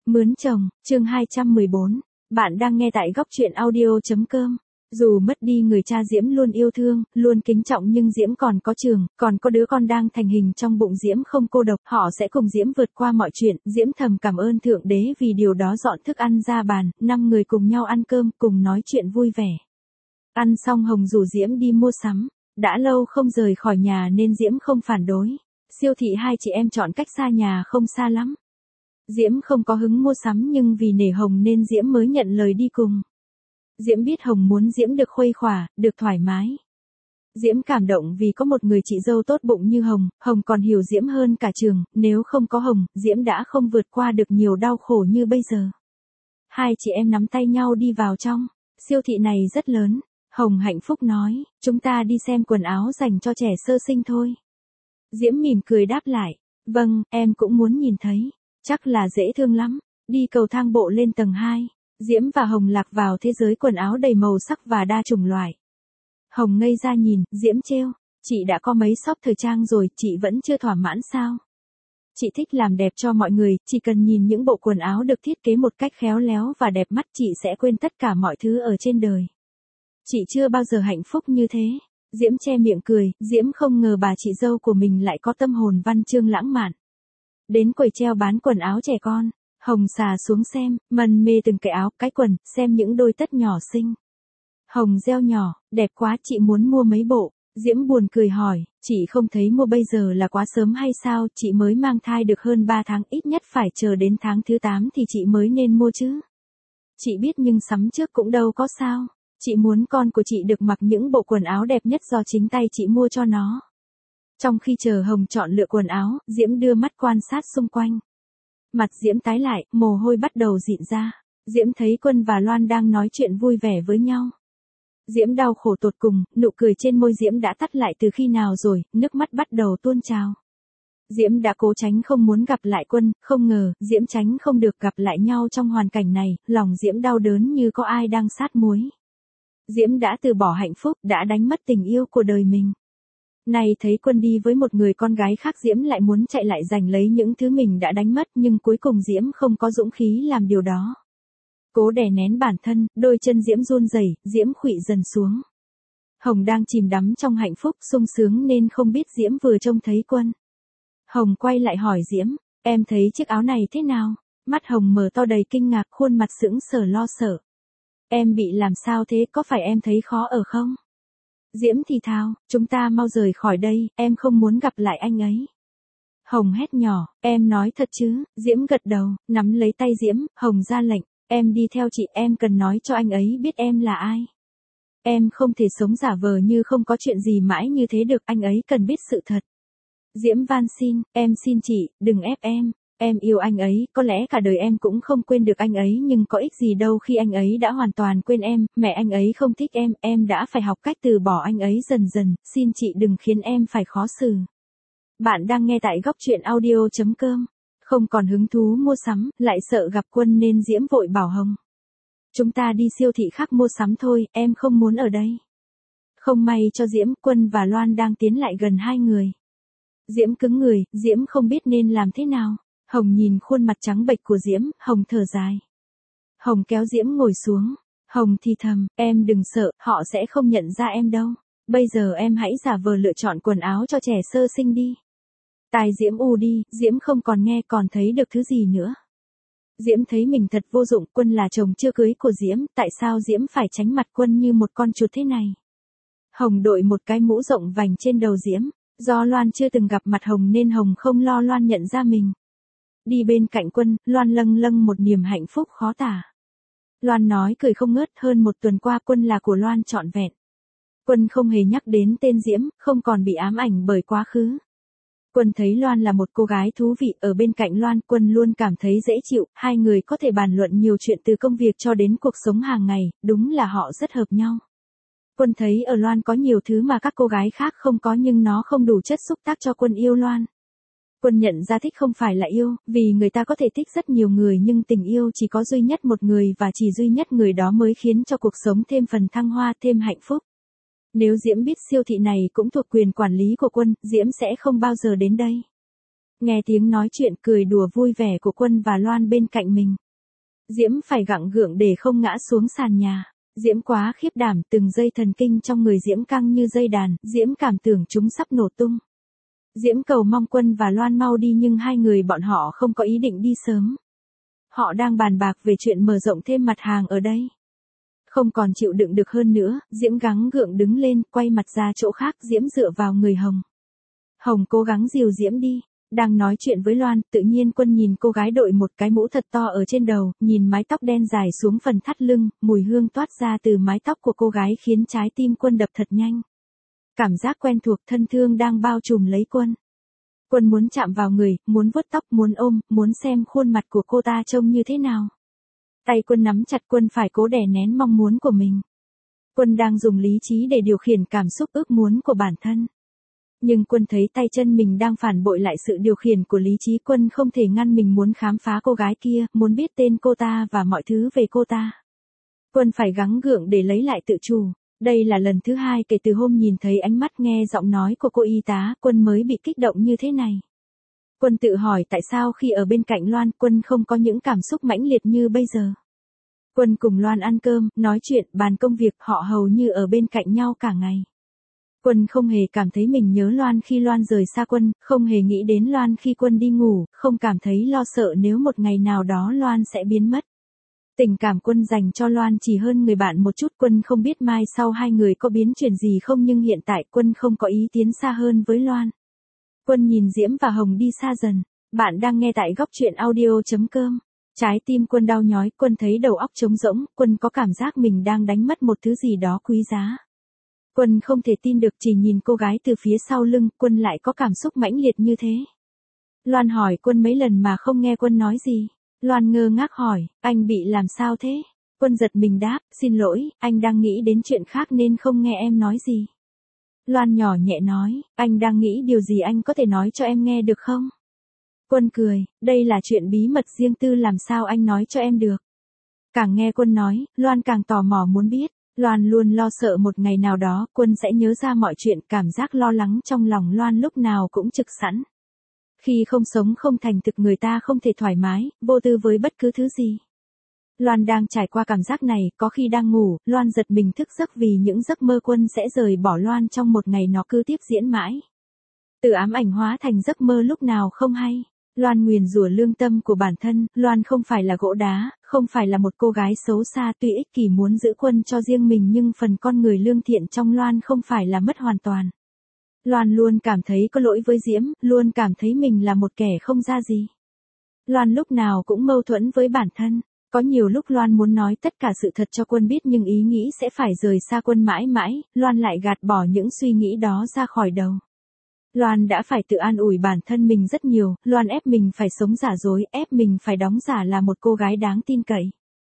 Mướn chồng, chương 214. Bạn đang nghe tại góc truyện audio.com. Dù mất đi người cha Diễm luôn yêu thương, luôn kính trọng nhưng Diễm còn có Trường, còn có đứa con đang thành hình trong bụng Diễm không cô độc, họ sẽ cùng Diễm vượt qua mọi chuyện. Diễm thầm cảm ơn Thượng Đế vì điều đó, dọn thức ăn ra bàn, 5 người cùng nhau ăn cơm, cùng nói chuyện vui vẻ. Ăn xong Hồng rủ Diễm đi mua sắm, đã lâu không rời khỏi nhà nên Diễm không phản đối. Siêu thị hai chị em chọn cách xa nhà không xa lắm. Diễm không có hứng mua sắm nhưng vì nể Hồng nên Diễm mới nhận lời đi cùng. Diễm biết Hồng muốn Diễm được khuây khỏa, được thoải mái. Diễm cảm động vì có một người chị dâu tốt bụng như Hồng, Hồng còn hiểu Diễm hơn cả Trường, nếu không có Hồng, Diễm đã không vượt qua được nhiều đau khổ như bây giờ. Hai chị em nắm tay nhau đi vào trong, siêu thị này rất lớn, Hồng hạnh phúc nói, chúng ta đi xem quần áo dành cho trẻ sơ sinh thôi. Diễm mỉm cười đáp lại, vâng, em cũng muốn nhìn thấy. Chắc là dễ thương lắm. Đi cầu thang bộ lên tầng 2. Diễm và Hồng lạc vào thế giới quần áo đầy màu sắc và đa chủng loại. Hồng ngây ra nhìn, Diễm trêu. Chị đã có mấy shop thời trang rồi, chị vẫn chưa thỏa mãn sao? Chị thích làm đẹp cho mọi người, chỉ cần nhìn những bộ quần áo được thiết kế một cách khéo léo và đẹp mắt chị sẽ quên tất cả mọi thứ ở trên đời. Chị chưa bao giờ hạnh phúc như thế. Diễm che miệng cười, Diễm không ngờ bà chị dâu của mình lại có tâm hồn văn chương lãng mạn. Đến quầy treo bán quần áo trẻ con, Hồng xà xuống xem, mân mê từng cái áo, cái quần, xem những đôi tất nhỏ xinh. Hồng reo nhỏ, đẹp quá, chị muốn mua mấy bộ. Diễm buồn cười hỏi, chị không thấy mua bây giờ là quá sớm hay sao? Chị mới mang thai được hơn 3 tháng, ít nhất phải chờ đến tháng thứ 8 thì chị mới nên mua chứ. Chị biết nhưng sắm trước cũng đâu có sao. Chị muốn con của chị được mặc những bộ quần áo đẹp nhất do chính tay chị mua cho nó. Trong khi chờ Hồng chọn lựa quần áo, Diễm đưa mắt quan sát xung quanh. Mặt Diễm tái lại, mồ hôi bắt đầu rịn ra. Diễm thấy Quân và Loan đang nói chuyện vui vẻ với nhau. Diễm đau khổ tột cùng, nụ cười trên môi Diễm đã tắt lại từ khi nào rồi, nước mắt bắt đầu tuôn trào. Diễm đã cố tránh không muốn gặp lại Quân, không ngờ, Diễm tránh không được gặp lại nhau trong hoàn cảnh này, lòng Diễm đau đớn như có ai đang sát muối. Diễm đã từ bỏ hạnh phúc, đã đánh mất tình yêu của đời mình. Này thấy Quân đi với một người con gái khác, Diễm lại muốn chạy lại giành lấy những thứ mình đã đánh mất, nhưng cuối cùng Diễm không có dũng khí làm điều đó. Cố đè nén bản thân, đôi chân Diễm run rẩy, Diễm khuỵu dần xuống. Hồng đang chìm đắm trong hạnh phúc sung sướng nên không biết Diễm vừa trông thấy Quân. Hồng quay lại hỏi Diễm, em thấy chiếc áo này thế nào? Mắt Hồng mở to đầy kinh ngạc, khuôn mặt sững sờ lo sợ. Em bị làm sao thế, có phải em thấy khó ở không? Diễm thì thào, chúng ta mau rời khỏi đây, em không muốn gặp lại anh ấy. Hồng hét nhỏ, em nói thật chứ? Diễm gật đầu, nắm lấy tay Diễm, Hồng ra lệnh, em đi theo chị, em cần nói cho anh ấy biết em là ai. Em không thể sống giả vờ như không có chuyện gì mãi như thế được, anh ấy cần biết sự thật. Diễm van xin, em xin chị, đừng ép em yêu anh ấy, có lẽ cả đời em cũng không quên được anh ấy nhưng có ích gì đâu khi anh ấy đã hoàn toàn quên em, mẹ anh ấy không thích em đã phải học cách từ bỏ anh ấy dần dần, xin chị đừng khiến em phải khó xử. Bạn đang nghe tại góc truyện audio.com, không còn hứng thú mua sắm, lại sợ gặp Quân nên Diễm vội bảo Hồng. Chúng ta đi siêu thị khác mua sắm thôi, em không muốn ở đây. Không may cho Diễm, Quân và Loan đang tiến lại gần hai người. Diễm cứng người, Diễm không biết nên làm thế nào. Hồng nhìn khuôn mặt trắng bệch của Diễm, Hồng thở dài. Hồng kéo Diễm ngồi xuống. Hồng thì thầm, em đừng sợ, họ sẽ không nhận ra em đâu. Bây giờ em hãy giả vờ lựa chọn quần áo cho trẻ sơ sinh đi. Tai Diễm u đi, Diễm không còn nghe còn thấy được thứ gì nữa. Diễm thấy mình thật vô dụng, Quân là chồng chưa cưới của Diễm, tại sao Diễm phải tránh mặt Quân như một con chuột thế này? Hồng đội một cái mũ rộng vành trên đầu Diễm. Do Loan chưa từng gặp mặt Hồng nên Hồng không lo Loan nhận ra mình. Đi bên cạnh Quân, Loan lâng lâng một niềm hạnh phúc khó tả. Loan nói cười không ngớt, hơn một tuần qua Quân là của Loan trọn vẹn. Quân không hề nhắc đến tên Diễm, không còn bị ám ảnh bởi quá khứ. Quân thấy Loan là một cô gái thú vị, ở bên cạnh Loan Quân luôn cảm thấy dễ chịu, hai người có thể bàn luận nhiều chuyện từ công việc cho đến cuộc sống hàng ngày, đúng là họ rất hợp nhau. Quân thấy ở Loan có nhiều thứ mà các cô gái khác không có nhưng nó không đủ chất xúc tác cho Quân yêu Loan. Quân nhận ra thích không phải là yêu, vì người ta có thể thích rất nhiều người nhưng tình yêu chỉ có duy nhất một người và chỉ duy nhất người đó mới khiến cho cuộc sống thêm phần thăng hoa, thêm hạnh phúc. Nếu Diễm biết siêu thị này cũng thuộc quyền quản lý của Quân, Diễm sẽ không bao giờ đến đây. Nghe tiếng nói chuyện cười đùa vui vẻ của Quân và Loan bên cạnh mình. Diễm phải gặng gượng để không ngã xuống sàn nhà. Diễm quá khiếp đảm, từng dây thần kinh trong người Diễm căng như dây đàn, Diễm cảm tưởng chúng sắp nổ tung. Diễm cầu mong Quân và Loan mau đi nhưng hai người bọn họ không có ý định đi sớm. Họ đang bàn bạc về chuyện mở rộng thêm mặt hàng ở đây. Không còn chịu đựng được hơn nữa, Diễm gắng gượng đứng lên, quay mặt ra chỗ khác, Diễm dựa vào người Hồng. Hồng cố gắng dìu Diễm đi. Đang nói chuyện với Loan, tự nhiên Quân nhìn cô gái đội một cái mũ thật to ở trên đầu, nhìn mái tóc đen dài xuống phần thắt lưng, mùi hương toát ra từ mái tóc của cô gái khiến trái tim Quân đập thật nhanh. Cảm giác quen thuộc thân thương đang bao trùm lấy Quân. Quân muốn chạm vào người, muốn vuốt tóc, muốn ôm, muốn xem khuôn mặt của cô ta trông như thế nào. Tay Quân nắm chặt, Quân phải cố đè nén mong muốn của mình. Quân đang dùng lý trí để điều khiển cảm xúc ước muốn của bản thân. Nhưng Quân thấy tay chân mình đang phản bội lại sự điều khiển của lý trí. Quân không thể ngăn mình muốn khám phá cô gái kia, muốn biết tên cô ta và mọi thứ về cô ta. Quân phải gắng gượng để lấy lại tự chủ. Đây là lần thứ hai kể từ hôm nhìn thấy ánh mắt nghe giọng nói của cô y tá, Quân mới bị kích động như thế này. Quân tự hỏi tại sao khi ở bên cạnh Loan, Quân không có những cảm xúc mãnh liệt như bây giờ. Quân cùng Loan ăn cơm, nói chuyện, bàn công việc, họ hầu như ở bên cạnh nhau cả ngày. Quân không hề cảm thấy mình nhớ Loan khi Loan rời xa Quân, không hề nghĩ đến Loan khi Quân đi ngủ, không cảm thấy lo sợ nếu một ngày nào đó Loan sẽ biến mất. Tình cảm Quân dành cho Loan chỉ hơn người bạn một chút. Quân không biết mai sau hai người có biến chuyển gì không, nhưng hiện tại Quân không có ý tiến xa hơn với Loan. Quân nhìn Diễm và Hồng đi xa dần. Bạn đang nghe tại góc truyện audio.com. Trái tim Quân đau nhói, Quân thấy đầu óc trống rỗng, Quân có cảm giác mình đang đánh mất một thứ gì đó quý giá. Quân không thể tin được, chỉ nhìn cô gái từ phía sau lưng, Quân lại có cảm xúc mãnh liệt như thế. Loan hỏi Quân mấy lần mà không nghe Quân nói gì. Loan ngơ ngác hỏi, anh bị làm sao thế? Quân giật mình đáp, xin lỗi, anh đang nghĩ đến chuyện khác nên không nghe em nói gì. Loan nhỏ nhẹ nói, anh đang nghĩ điều gì, anh có thể nói cho em nghe được không? Quân cười, đây là chuyện bí mật riêng tư, làm sao anh nói cho em được? Càng nghe Quân nói, Loan càng tò mò muốn biết. Loan luôn lo sợ một ngày nào đó, Quân sẽ nhớ ra mọi chuyện, cảm giác lo lắng trong lòng Loan lúc nào cũng trực sẵn. Khi không sống không thành thực, người ta không thể thoải mái, vô tư với bất cứ thứ gì. Loan đang trải qua cảm giác này, có khi đang ngủ, Loan giật mình thức giấc vì những giấc mơ Quân sẽ rời bỏ Loan trong một ngày, nó cứ tiếp diễn mãi. Từ ám ảnh hóa thành giấc mơ lúc nào không hay. Loan nguyền rủa lương tâm của bản thân, Loan không phải là gỗ đá, không phải là một cô gái xấu xa tuy ích kỷ muốn giữ Quân cho riêng mình, nhưng phần con người lương thiện trong Loan không phải là mất hoàn toàn. Loan luôn cảm thấy có lỗi với Diễm, luôn cảm thấy mình là một kẻ không ra gì. Loan lúc nào cũng mâu thuẫn với bản thân. Có nhiều lúc Loan muốn nói tất cả sự thật cho Quân biết, nhưng ý nghĩ sẽ phải rời xa Quân mãi mãi, Loan lại gạt bỏ những suy nghĩ đó ra khỏi đầu. Loan đã phải tự an ủi bản thân mình rất nhiều, Loan ép mình phải sống giả dối, ép mình phải đóng giả là một cô gái đáng tin cậy.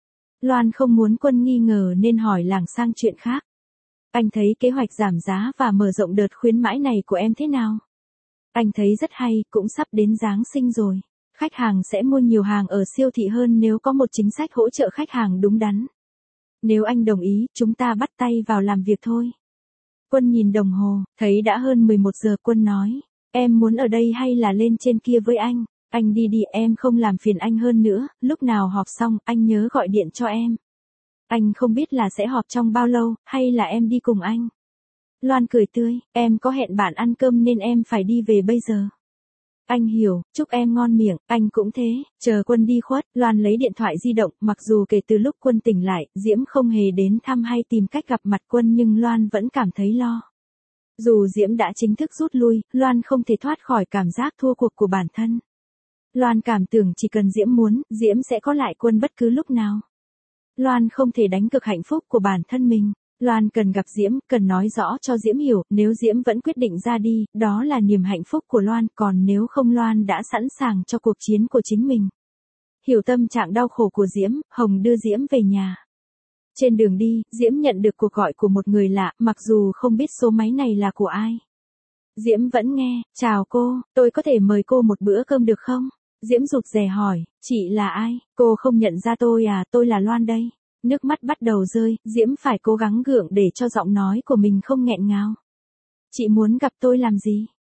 Loan không muốn Quân nghi ngờ nên hỏi lảng sang chuyện khác. Anh thấy kế hoạch giảm giá và mở rộng đợt khuyến mãi này của em thế nào? Anh thấy rất hay, cũng sắp đến Giáng sinh rồi. Khách hàng sẽ mua nhiều hàng ở siêu thị hơn nếu có một chính sách hỗ trợ khách hàng đúng đắn. Nếu anh đồng ý, chúng ta bắt tay vào làm việc thôi. Quân nhìn đồng hồ, thấy đã hơn 11 giờ. Quân nói, em muốn ở đây hay là lên trên kia với anh? Anh đi đi, em không làm phiền anh hơn nữa, lúc nào họp xong, anh nhớ gọi điện cho em. Anh không biết là sẽ họp trong bao lâu, hay là em đi cùng anh? Loan cười tươi, em có hẹn bạn ăn cơm nên em phải đi về bây giờ. Anh hiểu, chúc em ngon miệng, anh cũng thế. Chờ Quân đi khuất, Loan lấy điện thoại di động, mặc dù kể từ lúc Quân tỉnh lại, Diễm không hề đến thăm hay tìm cách gặp mặt Quân, nhưng Loan vẫn cảm thấy lo. Dù Diễm đã chính thức rút lui, Loan không thể thoát khỏi cảm giác thua cuộc của bản thân. Loan cảm tưởng chỉ cần Diễm muốn, Diễm sẽ có lại Quân bất cứ lúc nào. Loan không thể đánh cược hạnh phúc của bản thân mình. Loan cần gặp Diễm, cần nói rõ cho Diễm hiểu, nếu Diễm vẫn quyết định ra đi, đó là niềm hạnh phúc của Loan, còn nếu không Loan đã sẵn sàng cho cuộc chiến của chính mình. Hiểu tâm trạng đau khổ của Diễm, Hồng đưa Diễm về nhà. Trên đường đi, Diễm nhận được cuộc gọi của một người lạ, mặc dù không biết số máy này là của ai. Diễm vẫn nghe, chào cô, tôi có thể mời cô một bữa cơm được không? Diễm rụt rè hỏi, chị là ai? Cô không nhận ra tôi à, tôi là Loan đây. Nước mắt bắt đầu rơi, Diễm phải cố gắng gượng để cho giọng nói của mình không nghẹn ngào. Chị muốn gặp tôi làm gì?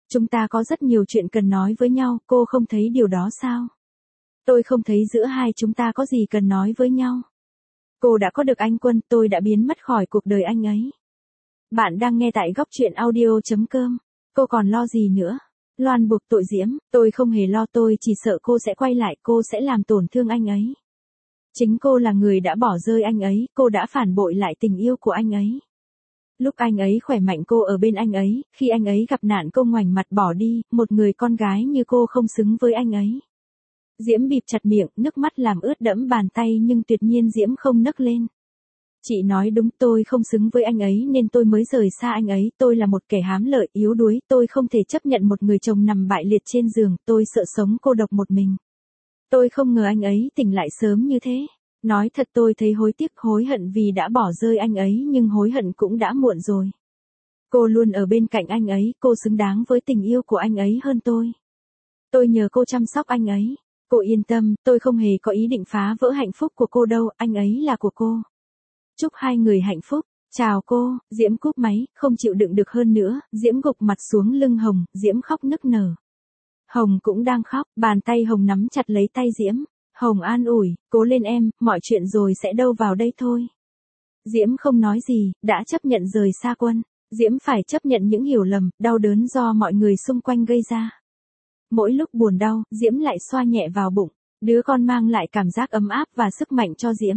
Chúng ta có rất nhiều chuyện cần nói với nhau, cô không thấy điều đó sao? Tôi không thấy giữa hai chúng ta có gì cần nói với nhau. Cô đã có được anh Quân, tôi đã biến mất khỏi cuộc đời anh ấy. Bạn đang nghe tại góc truyện audio.com. Cô còn lo gì nữa? Loan buộc tội Diễm, tôi không hề lo, tôi chỉ sợ cô sẽ quay lại, cô sẽ làm tổn thương anh ấy. Chính cô là người đã bỏ rơi anh ấy, cô đã phản bội lại tình yêu của anh ấy. Lúc anh ấy khỏe mạnh cô ở bên anh ấy, khi anh ấy gặp nạn cô ngoảnh mặt bỏ đi, một người con gái như cô không xứng với anh ấy. Diễm bịt chặt miệng, nước mắt làm ướt đẫm bàn tay nhưng tuyệt nhiên Diễm không nấc lên. Chị nói đúng, tôi không xứng với anh ấy nên tôi mới rời xa anh ấy, tôi là một kẻ hám lợi, yếu đuối, tôi không thể chấp nhận một người chồng nằm bại liệt trên giường, tôi sợ sống cô độc một mình. Tôi không ngờ anh ấy tỉnh lại sớm như thế. Nói thật tôi thấy hối tiếc, hối hận vì đã bỏ rơi anh ấy nhưng hối hận cũng đã muộn rồi. Cô luôn ở bên cạnh anh ấy, cô xứng đáng với tình yêu của anh ấy hơn tôi. Tôi nhờ cô chăm sóc anh ấy. Cô yên tâm, tôi không hề có ý định phá vỡ hạnh phúc của cô đâu, anh ấy là của cô. Chúc hai người hạnh phúc. Chào cô, Diễm cúp máy, không chịu đựng được hơn nữa, Diễm gục mặt xuống lưng Hồng, Diễm khóc nức nở. Hồng cũng đang khóc, bàn tay Hồng nắm chặt lấy tay Diễm. Hồng an ủi, cố lên em, mọi chuyện rồi sẽ đâu vào đây thôi. Diễm không nói gì, đã chấp nhận rời xa Quân. Diễm phải chấp nhận những hiểu lầm, đau đớn do mọi người xung quanh gây ra. Mỗi lúc buồn đau, Diễm lại xoa nhẹ vào bụng. Đứa con mang lại cảm giác ấm áp và sức mạnh cho Diễm.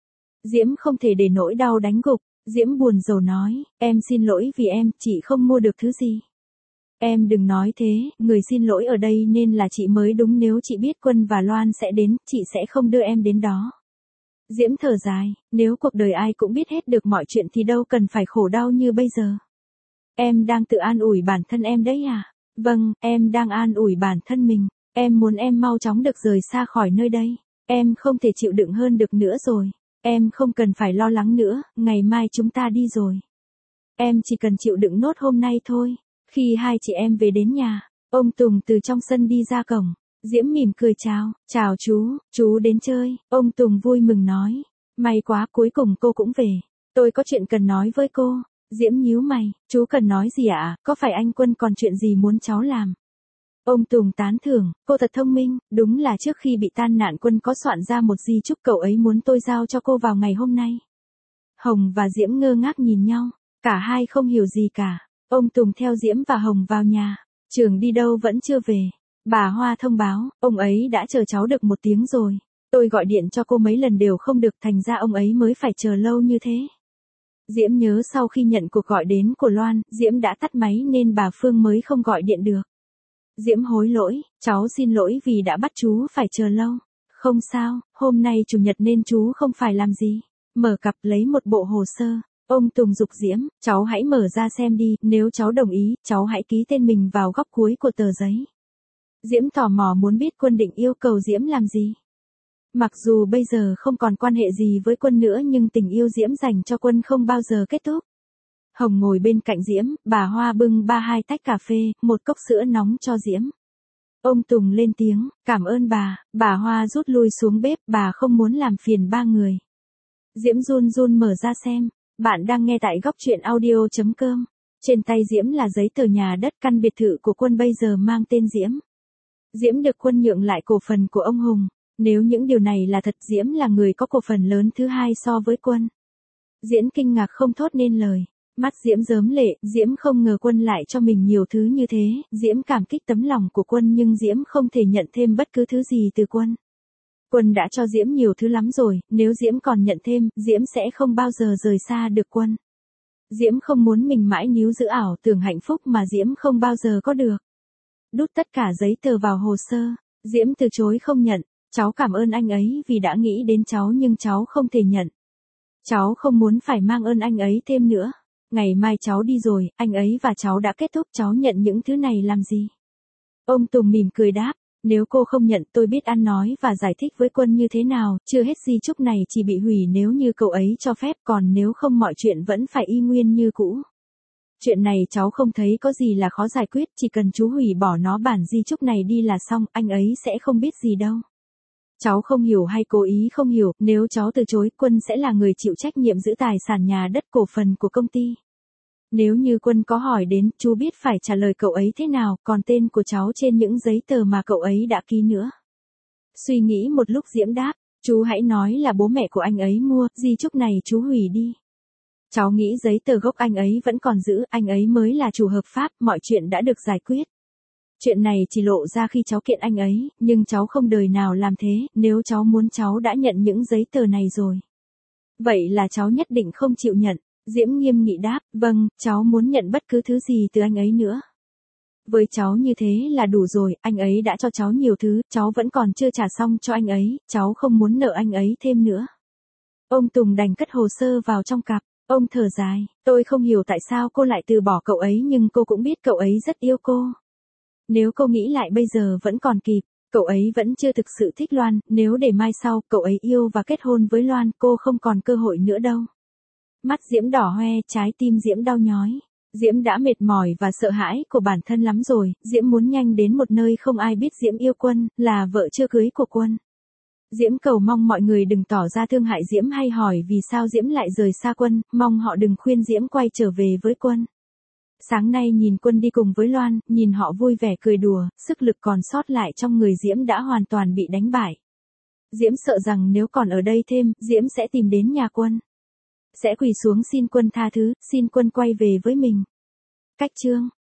Diễm không thể để nỗi đau đánh gục. Diễm buồn rầu nói, em xin lỗi vì chị không mua được thứ gì. Em đừng nói thế, người xin lỗi ở đây nên là chị mới đúng, nếu chị biết Quân và Loan sẽ đến, chị sẽ không đưa em đến đó. Diễm thở dài, nếu cuộc đời ai cũng biết hết được mọi chuyện thì đâu cần phải khổ đau như bây giờ. Em đang tự an ủi bản thân em đấy à? Vâng, em đang an ủi bản thân mình. Em muốn em mau chóng được rời xa khỏi nơi đây. Em không thể chịu đựng hơn được nữa rồi. Em không cần phải lo lắng nữa, ngày mai chúng ta đi rồi. Em chỉ cần chịu đựng nốt hôm nay thôi. Khi hai chị em về đến nhà, ông Tùng từ trong sân đi ra cổng. Diễm mỉm cười chào chú đến chơi, ông Tùng vui mừng nói. May quá, cuối cùng cô cũng về. Tôi có chuyện cần nói với cô. Diễm nhíu mày, chú cần nói gì ạ? Có phải anh Quân còn chuyện gì muốn cháu làm? Ông Tùng tán thưởng, cô thật thông minh, đúng là trước khi bị tan nạn Quân có soạn ra một di chúc cậu ấy muốn tôi giao cho cô vào ngày hôm nay. Hồng và Diễm ngơ ngác nhìn nhau, cả hai không hiểu gì cả. Ông Tùng theo Diễm và Hồng vào nhà, Trường đi đâu vẫn chưa về. Bà Hoa thông báo, ông ấy đã chờ cháu được 1 tiếng rồi. Tôi gọi điện cho cô mấy lần đều không được, thành ra ông ấy mới phải chờ lâu như thế. Diễm nhớ sau khi nhận cuộc gọi đến của Loan, Diễm đã tắt máy nên bà Phương mới không gọi điện được. Diễm hối lỗi, cháu xin lỗi vì đã bắt chú phải chờ lâu. Không sao, hôm nay chủ nhật nên chú không phải làm gì. Mở cặp lấy một bộ hồ sơ. Ông Tùng giục Diễm, cháu hãy mở ra xem đi, nếu cháu đồng ý, cháu hãy ký tên mình vào góc cuối của tờ giấy. Diễm tò mò muốn biết Quân định yêu cầu Diễm làm gì. Mặc dù bây giờ không còn quan hệ gì với Quân nữa nhưng tình yêu Diễm dành cho Quân không bao giờ kết thúc. Hồng ngồi bên cạnh Diễm, bà Hoa bưng 2 tách cà phê, 1 cốc sữa nóng cho Diễm. Ông Tùng lên tiếng, cảm ơn bà Hoa rút lui xuống bếp, bà không muốn làm phiền 3 người. Diễm run run mở ra xem, bạn đang nghe tại góc truyện audio.com. Trên tay Diễm là giấy tờ nhà đất căn biệt thự của Quân bây giờ mang tên Diễm. Diễm được Quân nhượng lại cổ phần của ông Hùng. Nếu những điều này là thật, Diễm là người có cổ phần lớn thứ 2 so với Quân. Diễm kinh ngạc không thốt nên lời. Mắt Diễm rớm lệ, Diễm không ngờ Quân lại cho mình nhiều thứ như thế, Diễm cảm kích tấm lòng của Quân nhưng Diễm không thể nhận thêm bất cứ thứ gì từ Quân. Quân đã cho Diễm nhiều thứ lắm rồi, nếu Diễm còn nhận thêm, Diễm sẽ không bao giờ rời xa được Quân. Diễm không muốn mình mãi níu giữ ảo tưởng hạnh phúc mà Diễm không bao giờ có được. Đút tất cả giấy tờ vào hồ sơ, Diễm từ chối không nhận. Cháu cảm ơn anh ấy vì đã nghĩ đến cháu nhưng cháu không thể nhận. Cháu không muốn phải mang ơn anh ấy thêm nữa. Ngày mai cháu đi rồi, anh ấy và cháu đã kết thúc, cháu nhận những thứ này làm gì? Ông Tùng mỉm cười đáp, nếu cô không nhận tôi biết ăn nói và giải thích với Quân như thế nào, chưa hết di chúc này chỉ bị hủy nếu như cậu ấy cho phép, còn nếu không mọi chuyện vẫn phải y nguyên như cũ. Chuyện này cháu không thấy có gì là khó giải quyết, chỉ cần chú hủy bỏ nó bản di chúc này đi là xong, anh ấy sẽ không biết gì đâu. Cháu không hiểu hay cố ý không hiểu, nếu cháu từ chối, Quân sẽ là người chịu trách nhiệm giữ tài sản nhà đất cổ phần của công ty. Nếu như Quân có hỏi đến, chú biết phải trả lời cậu ấy thế nào, còn tên của cháu trên những giấy tờ mà cậu ấy đã ký nữa. Suy nghĩ một lúc Diễm đáp, chú hãy nói là bố mẹ của anh ấy mua, di chúc này chú hủy đi. Cháu nghĩ giấy tờ gốc anh ấy vẫn còn giữ, anh ấy mới là chủ hợp pháp, mọi chuyện đã được giải quyết. Chuyện này chỉ lộ ra khi cháu kiện anh ấy, nhưng cháu không đời nào làm thế, nếu cháu muốn cháu đã nhận những giấy tờ này rồi. Vậy là cháu nhất định không chịu nhận. Diễm nghiêm nghị đáp, vâng, cháu muốn nhận bất cứ thứ gì từ anh ấy nữa. Với cháu như thế là đủ rồi, anh ấy đã cho cháu nhiều thứ, cháu vẫn còn chưa trả xong cho anh ấy, cháu không muốn nợ anh ấy thêm nữa. Ông Tùng đành cất hồ sơ vào trong cặp, ông thở dài, tôi không hiểu tại sao cô lại từ bỏ cậu ấy nhưng cô cũng biết cậu ấy rất yêu cô. Nếu cô nghĩ lại bây giờ vẫn còn kịp, cậu ấy vẫn chưa thực sự thích Loan, nếu để mai sau cậu ấy yêu và kết hôn với Loan, cô không còn cơ hội nữa đâu. Mắt Diễm đỏ hoe, trái tim Diễm đau nhói. Diễm đã mệt mỏi và sợ hãi của bản thân lắm rồi, Diễm muốn nhanh đến một nơi không ai biết Diễm yêu Quân, là vợ chưa cưới của Quân. Diễm cầu mong mọi người đừng tỏ ra thương hại Diễm hay hỏi vì sao Diễm lại rời xa Quân, mong họ đừng khuyên Diễm quay trở về với Quân. Sáng nay nhìn Quân đi cùng với Loan, nhìn họ vui vẻ cười đùa, sức lực còn sót lại trong người Diễm đã hoàn toàn bị đánh bại. Diễm sợ rằng nếu còn ở đây thêm, Diễm sẽ tìm đến nhà Quân. Sẽ quỳ xuống xin Quân tha thứ, xin Quân quay về với mình. Cách chương